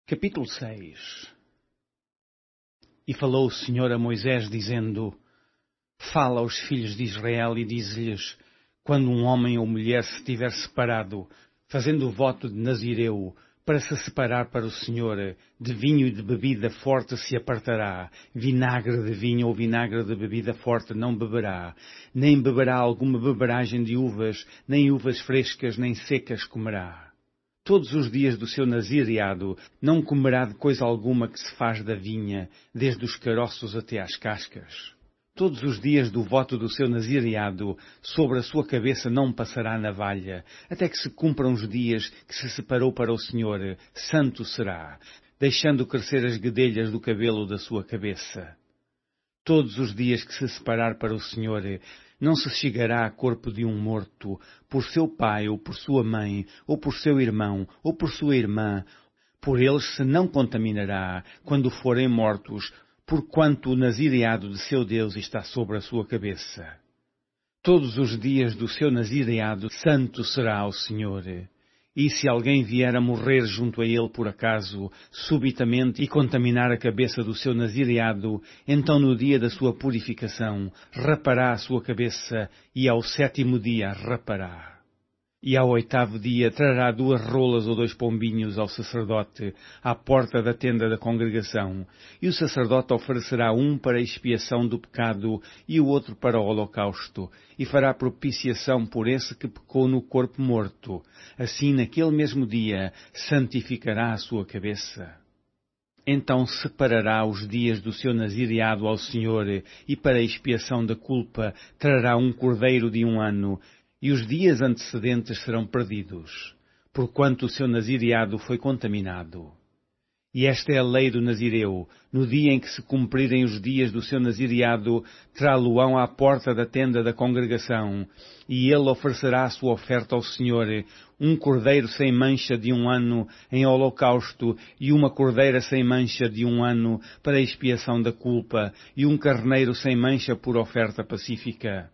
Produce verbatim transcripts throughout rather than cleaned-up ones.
Capítulo seis. E falou o Senhor a Moisés, dizendo: Fala aos filhos de Israel e diz-lhes: quando um homem ou mulher se tiver separado, fazendo o voto de Nazireu, para se separar para o Senhor, de vinho e de bebida forte se apartará, vinagre de vinho ou vinagre de bebida forte não beberá, nem beberá alguma beberagem de uvas, nem uvas frescas nem secas comerá. Todos os dias do seu nazireado não comerá de coisa alguma que se faz da vinha, desde os caroços até às cascas. Todos os dias do voto do seu nazireado, sobre a sua cabeça não passará navalha, até que se cumpram os dias que se separou para o Senhor, santo será, deixando crescer as guedelhas do cabelo da sua cabeça. Todos os dias que se separar para o Senhor, não se chegará a corpo de um morto, por seu pai, ou por sua mãe, ou por seu irmão, ou por sua irmã, por eles se não contaminará, quando forem mortos, porquanto o nazireado de seu Deus está sobre a sua cabeça. Todos os dias do seu nazireado, santo será ao Senhor. E se alguém vier a morrer junto a ele por acaso, subitamente, e contaminar a cabeça do seu nazireado, então no dia da sua purificação, rapará a sua cabeça, e ao sétimo dia rapará. E ao oitavo dia trará duas rolas ou dois pombinhos ao sacerdote, à porta da tenda da congregação, e o sacerdote oferecerá um para a expiação do pecado e o outro para o holocausto, e fará propiciação por esse que pecou no corpo morto. Assim, naquele mesmo dia, santificará a sua cabeça. Então separará os dias do seu nazireado ao Senhor, e para a expiação da culpa trará um cordeiro de um ano, e os dias antecedentes serão perdidos, porquanto o seu nazireado foi contaminado. E esta é a lei do Nazireu: no dia em que se cumprirem os dias do seu nazireado, trá-lo-ão à porta da tenda da congregação, e ele oferecerá a sua oferta ao Senhor, um cordeiro sem mancha de um ano em holocausto, e uma cordeira sem mancha de um ano para a expiação da culpa, e um carneiro sem mancha por oferta pacífica.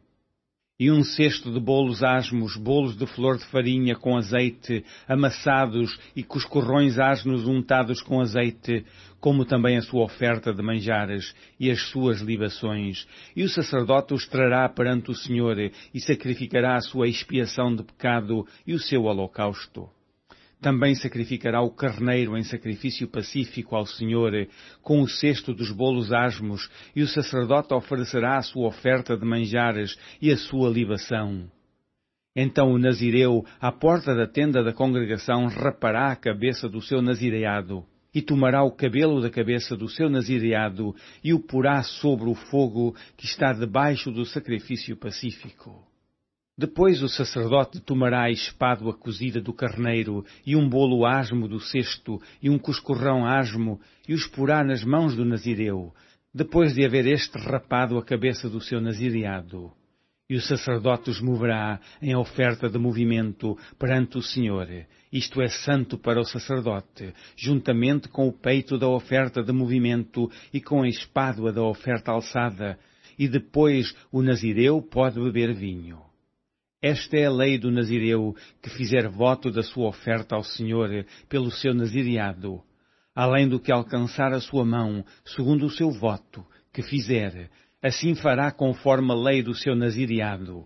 E um cesto de bolos asmos, bolos de flor de farinha com azeite, amassados e com os corrões asnos untados com azeite, como também a sua oferta de manjares e as suas libações. E o sacerdote os trará perante o Senhor e sacrificará a sua expiação de pecado e o seu holocausto. Também sacrificará o carneiro em sacrifício pacífico ao Senhor, com o cesto dos bolos asmos, e o sacerdote oferecerá a sua oferta de manjares e a sua libação. Então o nazireu, à porta da tenda da congregação, rapará a cabeça do seu nazireado, e tomará o cabelo da cabeça do seu nazireado, e o porá sobre o fogo que está debaixo do sacrifício pacífico. Depois o sacerdote tomará a espádua cozida do carneiro, e um bolo asmo do cesto, e um cuscurrão asmo, e os porá nas mãos do nazireu, depois de haver este rapado a cabeça do seu nazireado. E o sacerdote os moverá em oferta de movimento perante o Senhor. Isto é santo para o sacerdote, juntamente com o peito da oferta de movimento e com a espádua da oferta alçada, e depois o nazireu pode beber vinho. Esta é a lei do nazireu que fizer voto da sua oferta ao Senhor pelo seu nazireado, além do que alcançar a sua mão, segundo o seu voto, que fizer, assim fará conforme a lei do seu nazireado.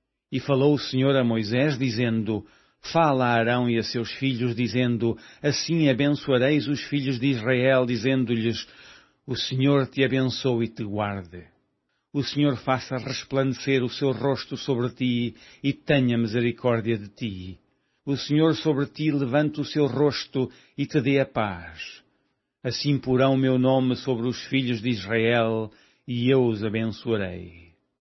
E falou o Senhor a Moisés, dizendo: Fala a Arão e a seus filhos, dizendo: Assim abençoareis os filhos de Israel, dizendo-lhes: O Senhor te abençoe e te guarde. O Senhor faça resplandecer o seu rosto sobre ti e tenha misericórdia de ti. O Senhor sobre ti levante o seu rosto e te dê a paz. Assim porão o meu nome sobre os filhos de Israel e eu os abençoarei.